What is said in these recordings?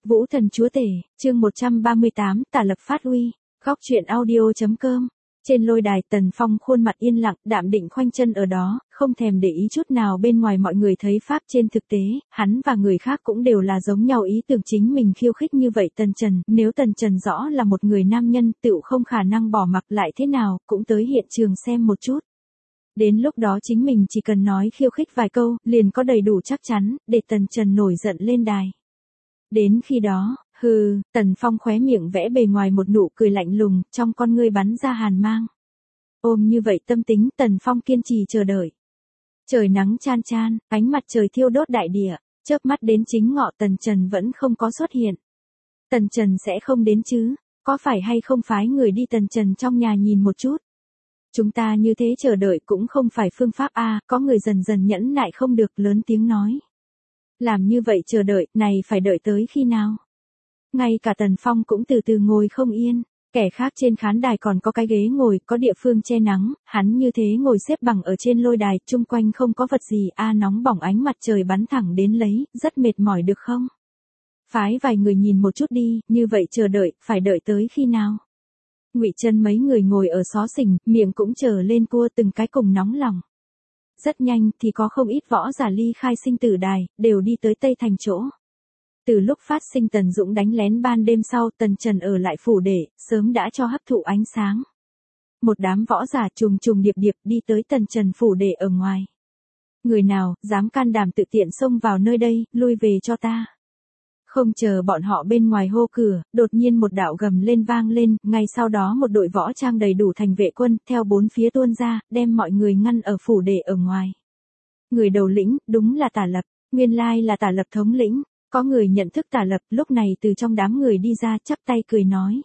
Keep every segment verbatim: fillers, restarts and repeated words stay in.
Vũ thần chúa tể, chương một trăm ba mươi tám, Tả Lập phát uy. Góc truyện audio.com. Trên lôi đài, Tần Phong khuôn mặt yên lặng, đạm định khoanh chân ở đó, không thèm để ý chút nào bên ngoài mọi người thấy pháp. Trên thực tế, hắn và người khác cũng đều là giống nhau ý tưởng chính mình khiêu khích như vậy. Tần Trần, nếu Tần Trần rõ là một người nam nhân, tựu không khả năng bỏ mặc lại thế nào, cũng tới hiện trường xem một chút. Đến lúc đó chính mình chỉ cần nói khiêu khích vài câu, liền có đầy đủ chắc chắn, để Tần Trần nổi giận lên đài. Đến khi đó, hừ, Tần Phong khóe miệng vẽ bề ngoài một nụ cười lạnh lùng, trong con ngươi bắn ra hàn mang. Ôm như vậy tâm tính, Tần Phong kiên trì chờ đợi. Trời nắng chan chan, ánh mặt trời thiêu đốt đại địa, chớp mắt đến chính ngọ Tần Trần vẫn không có xuất hiện. Tần Trần sẽ không đến chứ, có phải hay không phái người đi Tần Trần trong nhà nhìn một chút. Chúng ta như thế chờ đợi cũng không phải phương pháp a, có người dần dần nhẫn nại không được, lớn tiếng nói. Làm như vậy chờ đợi, này phải đợi tới khi nào? Ngay cả Tần Phong cũng từ từ ngồi không yên, kẻ khác trên khán đài còn có cái ghế ngồi, có địa phương che nắng, hắn như thế ngồi xếp bằng ở trên lôi đài, chung quanh không có vật gì, a nóng bỏng ánh mặt trời bắn thẳng đến lấy, rất mệt mỏi được không? Phái vài người nhìn một chút đi, như vậy chờ đợi, phải đợi tới khi nào? Ngụy Chân mấy người ngồi ở xó xỉnh, miệng cũng trở lên cua từng cái cùng nóng lòng. Rất nhanh thì có không ít võ giả ly khai sinh tử đài, đều đi tới Tây Thành chỗ. Từ lúc phát sinh Tần Dũng đánh lén ban đêm sau, Tần Trần ở lại phủ để, sớm đã cho hấp thụ ánh sáng. Một đám võ giả trùng trùng điệp điệp đi tới Tần Trần phủ để ở ngoài. Người nào, dám can đảm tự tiện xông vào nơi đây, lui về cho ta. Không chờ bọn họ bên ngoài hô cửa, đột nhiên một đạo gầm lên vang lên, ngay sau đó một đội võ trang đầy đủ thành vệ quân, theo bốn phía tuôn ra, đem mọi người ngăn ở phủ để ở ngoài. Người đầu lĩnh, đúng là Tả Lập, nguyên lai là Tả Lập thống lĩnh, có người nhận thức Tả Lập, lúc này từ trong đám người đi ra chắp tay cười nói.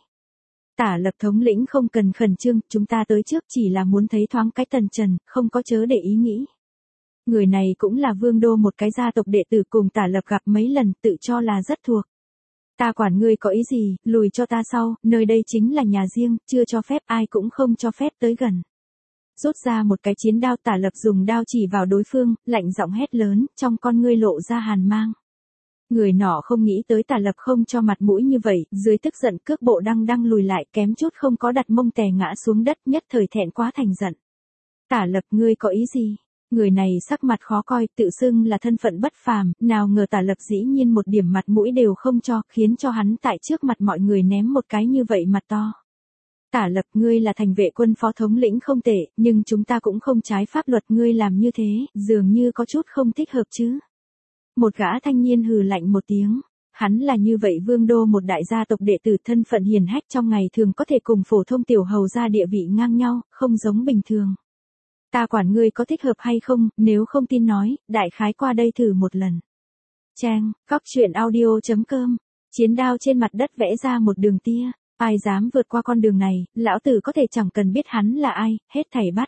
Tả Lập thống lĩnh không cần khẩn trương, chúng ta tới trước chỉ là muốn thấy thoáng cái Tần Trần, không có chớ để ý nghĩ. Người này cũng là Vương Đô một cái gia tộc đệ tử cùng Tả Lập gặp mấy lần, tự cho là rất thuộc. Ta quản ngươi có ý gì, lùi cho ta sau, nơi đây chính là nhà riêng, chưa cho phép ai cũng không cho phép tới gần. Rút ra một cái chiến đao, Tả Lập dùng đao chỉ vào đối phương, lạnh giọng hét lớn, trong con ngươi lộ ra hàn mang. Người nọ không nghĩ tới Tả Lập không cho mặt mũi như vậy, dưới tức giận cước bộ đăng đăng lùi lại, kém chút không có đặt mông tè ngã xuống đất, nhất thời thẹn quá thành giận. Tả Lập, ngươi có ý gì? Người này sắc mặt khó coi, tự xưng là thân phận bất phàm, nào ngờ Tả Lập dĩ nhiên một điểm mặt mũi đều không cho, khiến cho hắn tại trước mặt mọi người ném một cái như vậy mặt to. Tả Lập, ngươi là thành vệ quân phó thống lĩnh không tệ, nhưng chúng ta cũng không trái pháp luật, ngươi làm như thế, dường như có chút không thích hợp chứ. Một gã thanh niên hừ lạnh một tiếng. Hắn là như vậy Vương Đô một đại gia tộc đệ tử thân phận hiền hách, trong ngày thường có thể cùng phổ thông tiểu hầu gia địa vị ngang nhau, không giống bình thường. Ta quản ngươi có thích hợp hay không, nếu không tin nói, đại khái qua đây thử một lần. Trang, góc truyện audio.com. Chiến đao trên mặt đất vẽ ra một đường tia, ai dám vượt qua con đường này, lão tử có thể chẳng cần biết hắn là ai, hết thảy bắt.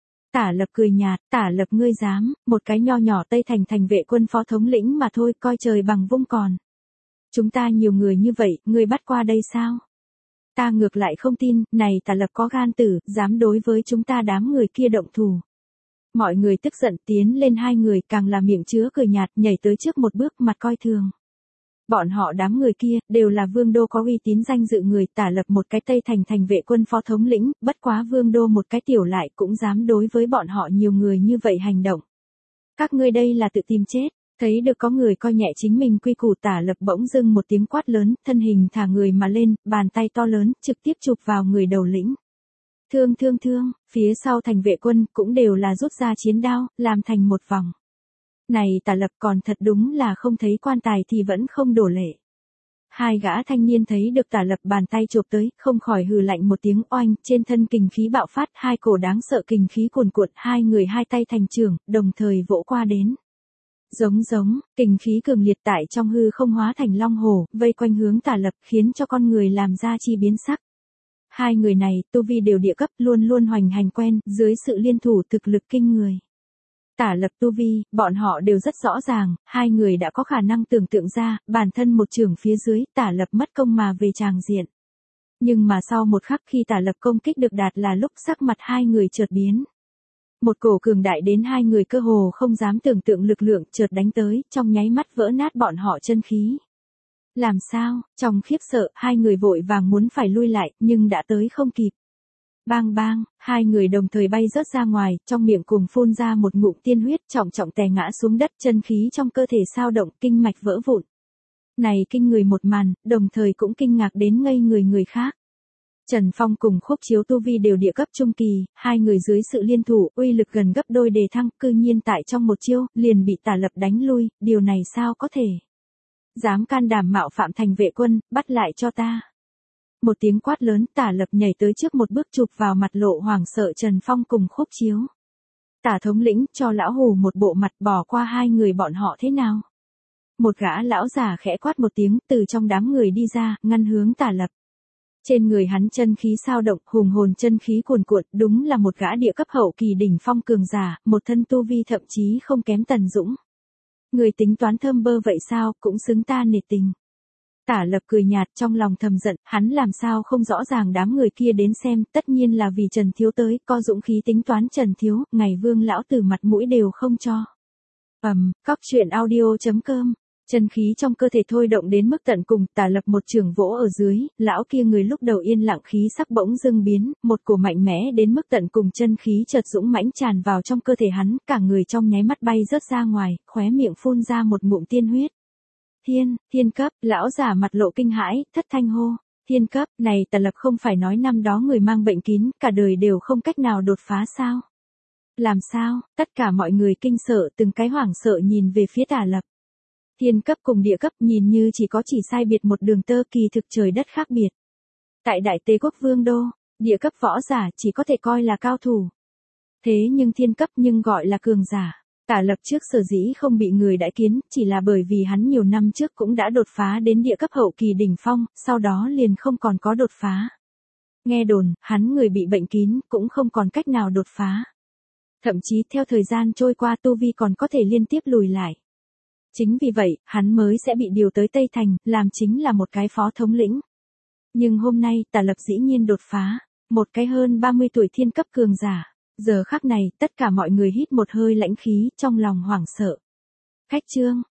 Tả Lập cười nhạt, Tả Lập ngươi dám, một cái nho nhỏ Tây Thành thành vệ quân phó thống lĩnh mà thôi, coi trời bằng vung còn. Chúng ta nhiều người như vậy, ngươi bắt qua đây sao? Ta ngược lại không tin, này Tả Lập có gan tử, dám đối với chúng ta đám người kia động thủ. Mọi người tức giận tiến lên, hai người càng là miệng chứa cười nhạt, nhảy tới trước một bước, mặt coi thường. Bọn họ đám người kia, đều là Vương Đô có uy tín danh dự người, Tả Lập một cái Tây Thành thành vệ quân phó thống lĩnh, bất quá Vương Đô một cái tiểu lại cũng dám đối với bọn họ nhiều người như vậy hành động. Các ngươi đây là tự tìm chết. Thấy được có người coi nhẹ chính mình quy củ, Tả Lập bỗng dưng một tiếng quát lớn, thân hình thả người mà lên, bàn tay to lớn, trực tiếp chụp vào người đầu lĩnh. Thương thương thương, phía sau thành vệ quân, cũng đều là rút ra chiến đao, làm thành một vòng. Này Tả Lập còn thật đúng là không thấy quan tài thì vẫn không đổ lệ. Hai gã thanh niên thấy được Tả Lập bàn tay chụp tới, không khỏi hừ lạnh một tiếng oanh, trên thân kình khí bạo phát, hai cổ đáng sợ kình khí cuồn cuộn, hai người hai tay thành chưởng, đồng thời vỗ qua đến. Giống giống, kình khí cường liệt tại trong hư không hóa thành long hổ, vây quanh hướng Tả Lập, khiến cho con người làm ra chi biến sắc. Hai người này, tu vi đều địa cấp, luôn luôn hoành hành quen, dưới sự liên thủ thực lực kinh người. Tả Lập tu vi, bọn họ đều rất rõ ràng, hai người đã có khả năng tưởng tượng ra, bản thân một chưởng phía dưới, Tả Lập mất công mà về tràng diện. Nhưng mà sau một khắc khi Tả Lập công kích được đạt là lúc sắc mặt hai người chợt biến. Một cổ cường đại đến hai người cơ hồ không dám tưởng tượng lực lượng chợt đánh tới, trong nháy mắt vỡ nát bọn họ chân khí. Làm sao? Trong khiếp sợ, hai người vội vàng muốn phải lui lại, nhưng đã tới không kịp. Bang bang, hai người đồng thời bay rớt ra ngoài, trong miệng cùng phun ra một ngụm tiên huyết, trọng trọng tè ngã xuống đất, chân khí trong cơ thể sao động, kinh mạch vỡ vụn. Này kinh người một màn, đồng thời cũng kinh ngạc đến ngây người người khác. Trần Phong cùng Khúc Chiếu tu vi đều địa cấp trung kỳ, hai người dưới sự liên thủ, uy lực gần gấp đôi đề thăng, cư nhiên tại trong một chiêu, liền bị Tả Lập đánh lui, điều này sao có thể? Dám can đảm mạo phạm thành vệ quân, bắt lại cho ta. Một tiếng quát lớn, Tả Lập nhảy tới trước một bước chụp vào mặt lộ hoảng sợ Trần Phong cùng Khúc Chiếu. Tả thống lĩnh cho lão hù một bộ mặt, bỏ qua hai người bọn họ thế nào? Một gã lão già khẽ quát một tiếng, từ trong đám người đi ra, ngăn hướng Tả Lập. Trên người hắn chân khí sao động, hùng hồn chân khí cuồn cuộn, đúng là một gã địa cấp hậu kỳ đỉnh phong cường giả, một thân tu vi thậm chí không kém Tần Dũng. Người tính toán thơm bơ vậy sao, cũng xứng ta nể tình. Tả Lập cười nhạt, trong lòng thầm giận, hắn làm sao không rõ ràng đám người kia đến xem, tất nhiên là vì Trần Thiếu tới, có dũng khí tính toán Trần Thiếu, ngày Vương lão tử mặt mũi đều không cho. Ầm, um, cóc truyện audio chấm com. Chân khí trong cơ thể thôi động đến mức tận cùng, Tả Lập một trường vỗ ở dưới, lão kia người lúc đầu yên lặng khí sắc bỗng dưng biến, một cổ mạnh mẽ đến mức tận cùng chân khí chợt dũng mãnh tràn vào trong cơ thể hắn, cả người trong nháy mắt bay rớt ra ngoài, khóe miệng phun ra một ngụm tiên huyết. Thiên, thiên cấp, lão giả mặt lộ kinh hãi, thất thanh hô. Thiên cấp, này Tả Lập không phải nói năm đó người mang bệnh kín, cả đời đều không cách nào đột phá sao? Làm sao? Tất cả mọi người kinh sợ, từng cái hoảng sợ nhìn về phía Tả Lập. Thiên cấp cùng địa cấp nhìn như chỉ có chỉ sai biệt một đường tơ, kỳ thực trời đất khác biệt. Tại Đại Tề Quốc Vương Đô, địa cấp võ giả chỉ có thể coi là cao thủ. Thế nhưng thiên cấp nhưng gọi là cường giả. Tả Lập trước sở dĩ không bị người đãi kiến, chỉ là bởi vì hắn nhiều năm trước cũng đã đột phá đến địa cấp hậu kỳ đỉnh phong, sau đó liền không còn có đột phá. Nghe đồn, hắn người bị bệnh kín, cũng không còn cách nào đột phá. Thậm chí theo thời gian trôi qua tu vi còn có thể liên tiếp lùi lại. Chính vì vậy, hắn mới sẽ bị điều tới Tây Thành, làm chính là một cái phó thống lĩnh. Nhưng hôm nay, Tả Lập dĩ nhiên đột phá, một cái hơn ba mươi tuổi thiên cấp cường giả. Giờ khắc này, tất cả mọi người hít một hơi lãnh khí, trong lòng hoảng sợ. Khách chương.